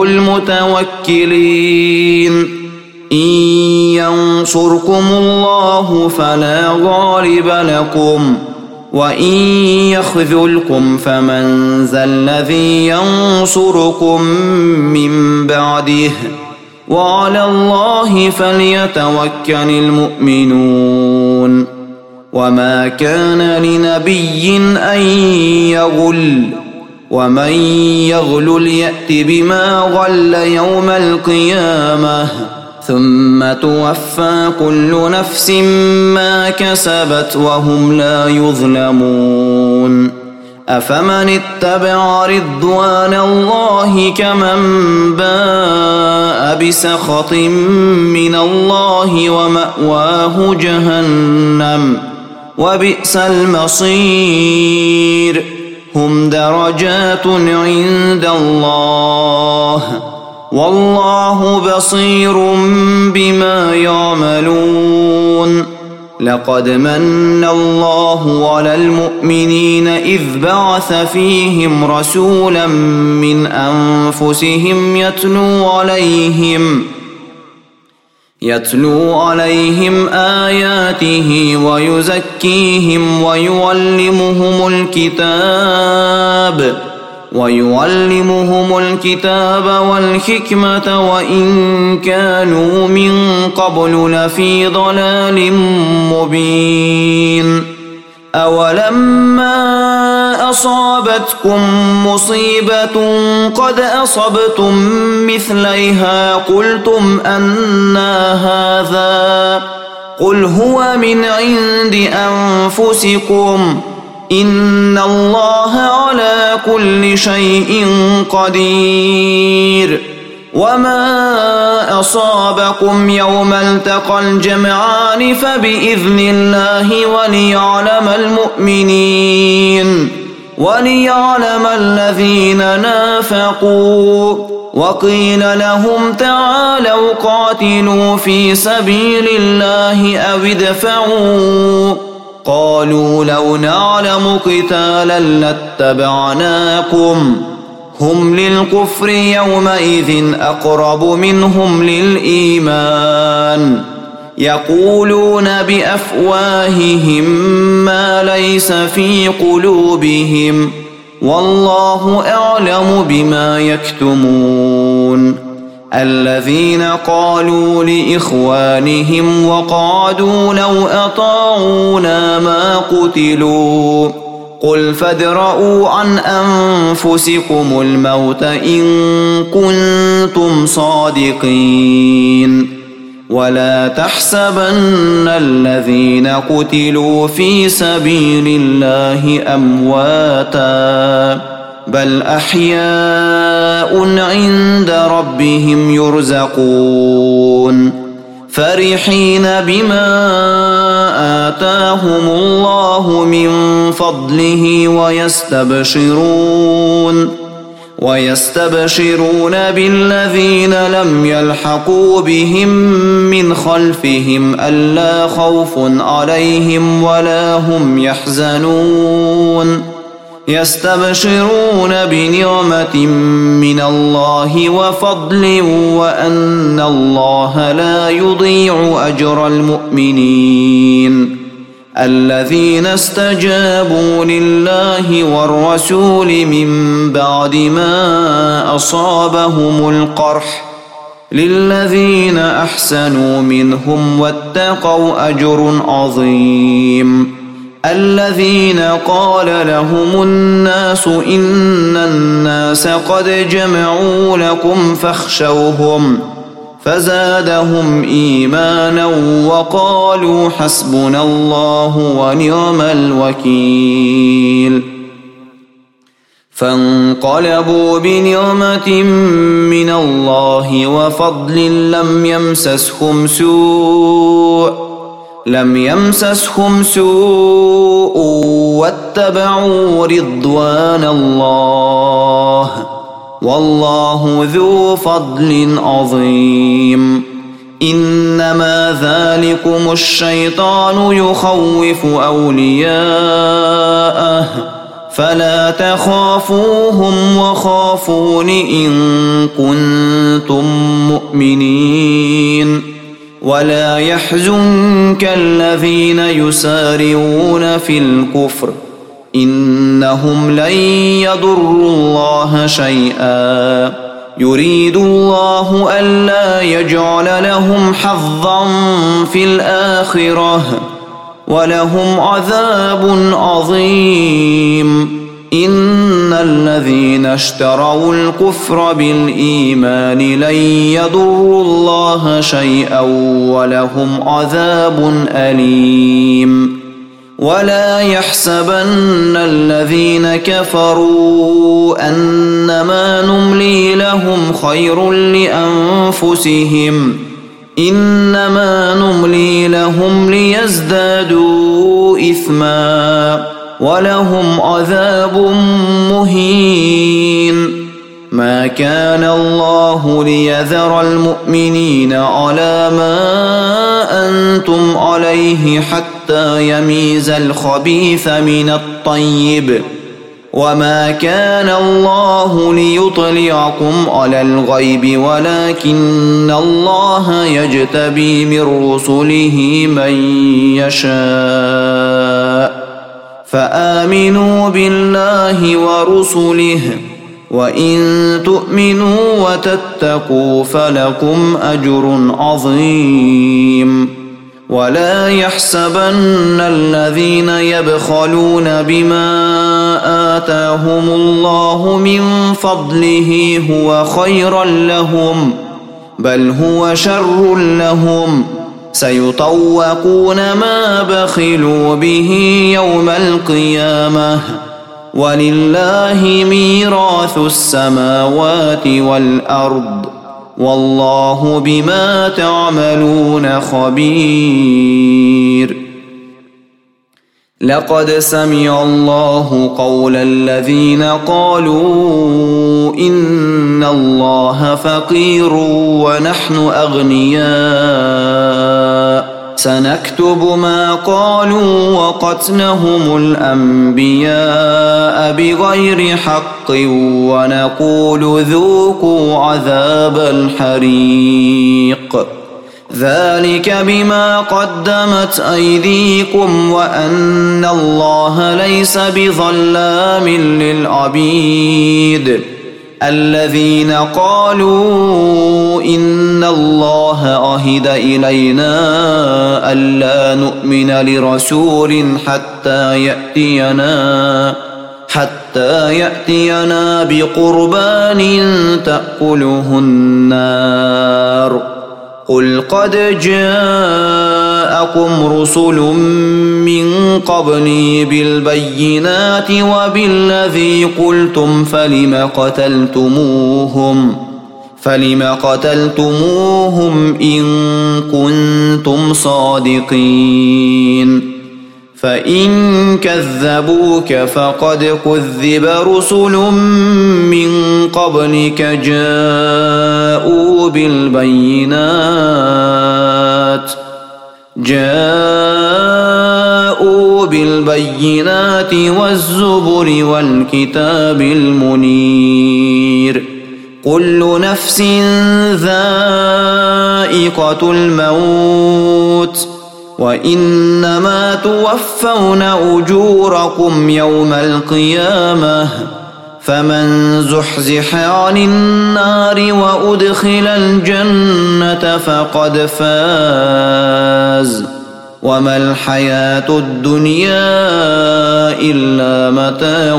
Speaker 1: المتوكلين إن ينصركم الله فلا غالب لكم وإن يخذلكم فمن ذا الذي ينصركم من بعده وعلى الله فليتوكل المؤمنون وما كان لنبي أن يغل ومن يغلل يأت بما غل يوم القيامة ثم توفى كل نفس ما كسبت وهم لا يظلمون أفمن اتبع رضوان الله كمن باء بسخط من الله ومأواه جهنم وبئس المصير هم درجات عند الله والله بصير بما يعملون لقد من الله على المؤمنين إذ بعث فيهم رسولا من أنفسهم يتلو عليهم يتلو عليهم آياته ويزكيهم ويعلمهم الكتاب ويعلمهم الكتاب والحكمة وإن كانوا من قبل لفي ضلال مبين أولما أصابتكم مصيبة قد أصبتم مثليها قلتم أنى هذا قل هو من عند أنفسكم إن الله على كل شيء قدير وما أصابكم يوم التقى الجمعان فبإذن الله وليعلم المؤمنين وليعلم الذين نافقوا وقيل لهم تعالوا قاتلوا في سبيل الله أو ادفعوا قالوا لو نعلم قتالا لاتبعناكم هم للكفر يومئذ أقرب منهم للإيمان يقولون بأفواههم ما ليس في قلوبهم والله أعلم بما يكتمون الذين قالوا لإخوانهم وقعدوا لو أطاعونا ما قتلوا قل فادرءوا عن أنفسكم الموت إن كنتم صادقين ولا تحسبن الذين قتلوا في سبيل الله أمواتا بل أحياء عند ربهم يرزقون فرحين بما آتاهم الله من فضله ويستبشرون ويستبشرون بالذين لم يلحقوا بهم من خلفهم ألا خوف عليهم ولا هم يحزنون يستبشرون بنعمة من الله وفضل وأن الله لا يضيع أجر المؤمنين الذين استجابوا لله والرسول من بعد ما أصابهم القرح للذين أحسنوا منهم واتقوا أجر عظيم الذين قال لهم الناس إن الناس قد جمعوا لكم فاخشوهم فزادهم إيمانا وقالوا حسبنا الله ونعم الوكيل فانقلبوا بنعمة من الله وفضل لم يمسسهم سوء لم يمسسهم سوء واتبعوا رضوان الله والله ذو فضل عظيم إنما ذلكم الشيطان يخوف أولياءه فلا تخافوهم وخافون إن كنتم مؤمنين ولا يحزنك الذين يسارعون في الكفر إنهم لن يضروا الله شيئا يريد الله ألا يجعل لهم حظا في الآخرة ولهم عذاب عظيم إن الذين اشتروا الكفر بالإيمان لن يضروا الله شيئا ولهم عذاب أليم ولا يحسبن الذين كفروا أنما نملي لهم خير لأنفسهم إنما نملي لهم ليزدادوا إثما ولهم عذاب مهين ما كان الله ليذر المؤمنين على ما أنتم عليه حتى يميز الخبيث من الطيب وما كان الله ليطلعكم على الغيب ولكن الله يجتبي من رسله من يشاء فآمنوا بالله ورسله وإن تؤمنوا وتتقوا فلكم أجر عظيم ولا يحسبن الذين يبخلون بما آتاهم الله من فضله هو خيرا لهم بل هو شر لهم سيطوقون ما بخلوا به يوم القيامة ولله ميراث السماوات والأرض والله بما تعملون خبير لقد سمع الله قول الذين قالوا إن الله فقير ونحن أغنياء سنكتب ما قالوا وقتلهم الأنبياء بغير حق ونقول ذوقوا عذاب الحريق ذلك بما قدمت أيديكم وأن الله ليس بظلام للعبيد الذين قالوا إن الله عهد إلينا ألا نؤمن لرسول حتى يأتينا حتى يأتينا بقربان تأكله النار قل قد جاءكم رسل من قبلي بالبينات وبالذي قلتم فلم قتلتموهم فلم قتلتموهم إن كنتم صادقين فإن كذبوك فقد كذب رسل من قبلك جاءوا بالبينات جاءوا بالبينات والزبر والكتاب المنير كل نفس ذائقة الموت وإنما توفون أجوركم يوم القيامة فمن زحزح عن النار وأدخل الجنة فقد فاز وما الحياة الدنيا إلا متاع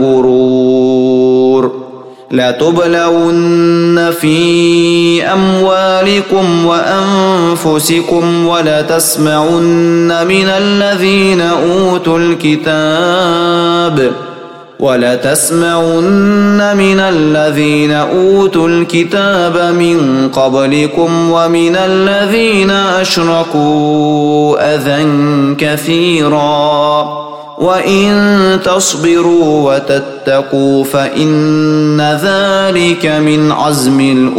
Speaker 1: الغرور لتبلون في أموالكم وأنفسكم ولتسمعن من الذين أوتوا الكتاب ولتسمعن من الذين أوتوا الكتاب من قبلكم ومن الذين أشركوا أذى كثيرا وإن تصبروا وتتقوا فإن ذلك من عزم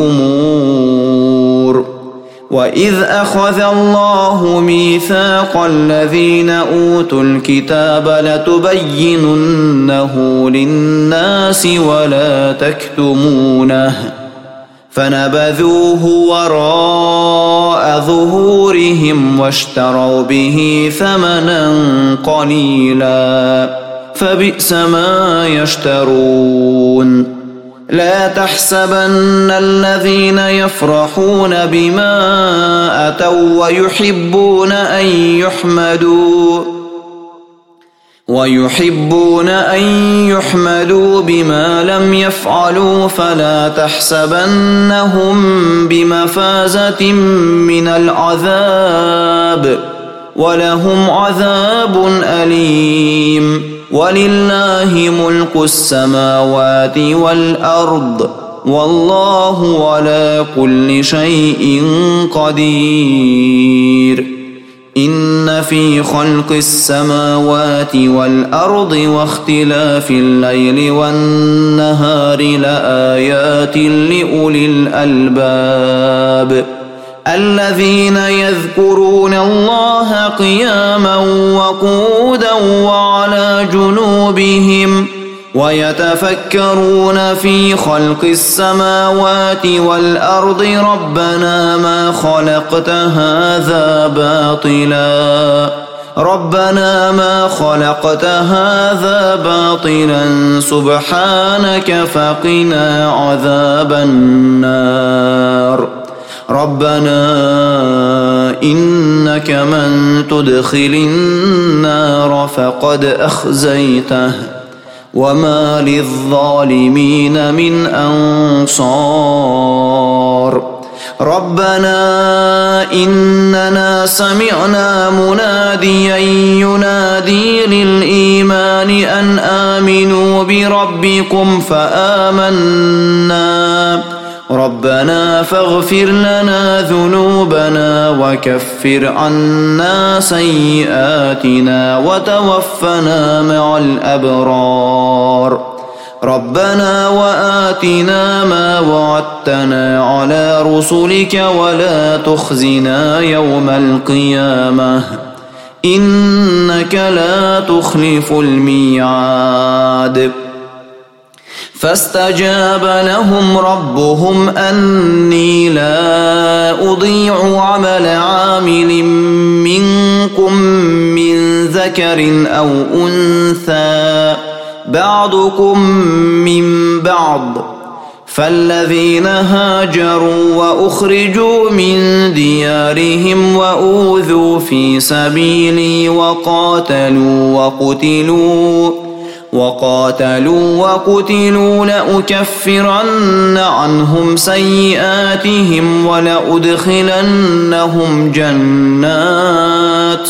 Speaker 1: الأمور وإذ أخذ الله ميثاق الذين أوتوا الكتاب لتبيننه للناس ولا تكتمونه فنبذوه وراء ظهورهم واشتروا به ثمنا قليلا فبئس ما يشترون لا تحسبن الذين يفرحون بما أتوا ويحبون أن يحمدوا ويحبون أن يحمدوا بما لم يفعلوا فلا تحسبنهم بمفازة من العذاب ولهم عذاب أليم ولله ملك السماوات والأرض والله على كل شيء قدير إن في خلق السماوات والأرض واختلاف الليل والنهار لآيات لأولي الألباب الذين يذكرون الله قياما وقعودا وعلى جنوبهم ويتفكرون في خلق السماوات والأرض ربنا ما خلقت هذا باطلا ربنا ما خلقت هذا باطلا سبحانك فقنا عذاب النار ربنا إنك من تدخل النار فقد أخزيته وما للظالمين من أنصار ربنا إننا سمعنا مناديا ينادي للإيمان أن آمنوا بربكم فآمنا ربنا فاغفر لنا ذنوبنا وكفر عنا سيئاتنا وتوفنا مع الأبرار ربنا وآتنا ما وعدتنا على رسلك ولا تخزنا يوم القيامة إنك لا تخلف الميعاد فاستجاب لهم ربهم أني لا أضيع عمل عامل منكم من ذكر أو أنثى بعضكم من بعض فالذين هاجروا وأخرجوا من ديارهم وأوذوا في سبيلي وقاتلوا وقتلوا وقاتلوا وقتلوا لأكفرن عنهم سيئاتهم ولأدخلنهم جنات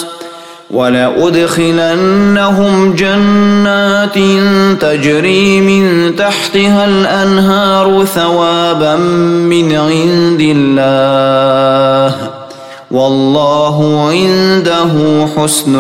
Speaker 1: ولأدخلنهم جنات تجري من تحتها الأنهار ثوابا من عند الله والله عنده حسن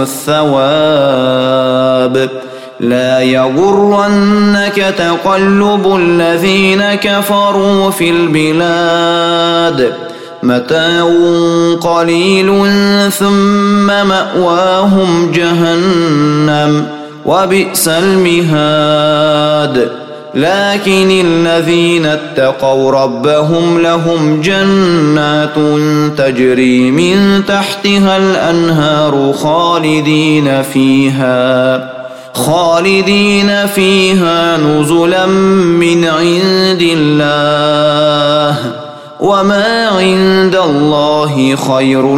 Speaker 1: الثواب لا يغرنك تقلب الذين كفروا في البلاد متاع قليل ثم مأواهم جهنم وبئس المهاد لكن الذين اتقوا ربهم لهم جنات تجري من تحتها الأنهار خالدين فيها خالدين فيها نزلا من عند الله وما عند الله خير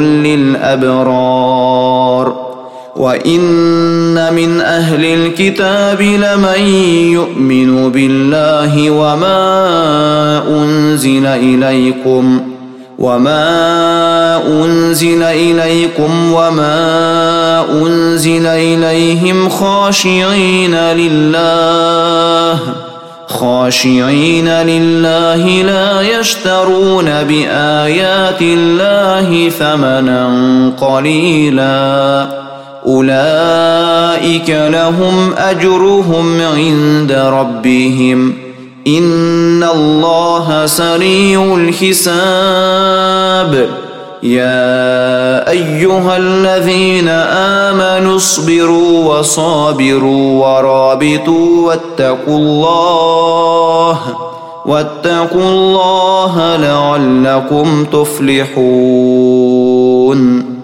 Speaker 1: للأبرار وإن من أهل الكتاب لمن يؤمن بالله وما أنزل إليكم وما أنزل إليكم وما أنزل إليهم خاشعين لله خاشعين لله لا يشترون بآيات الله ثمنا قليلا أولئك لهم أجرهم عند ربهم إن الله سريع الحساب يا أيها الذين آمنوا اصبروا وصابروا ورابطوا واتقوا الله واتقوا الله لعلكم تفلحون